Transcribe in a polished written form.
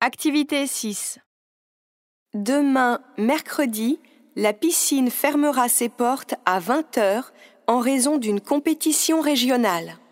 Activité 6. Demain, mercredi, la piscine fermera ses portes à 20 h en raison d'une compétition régionale.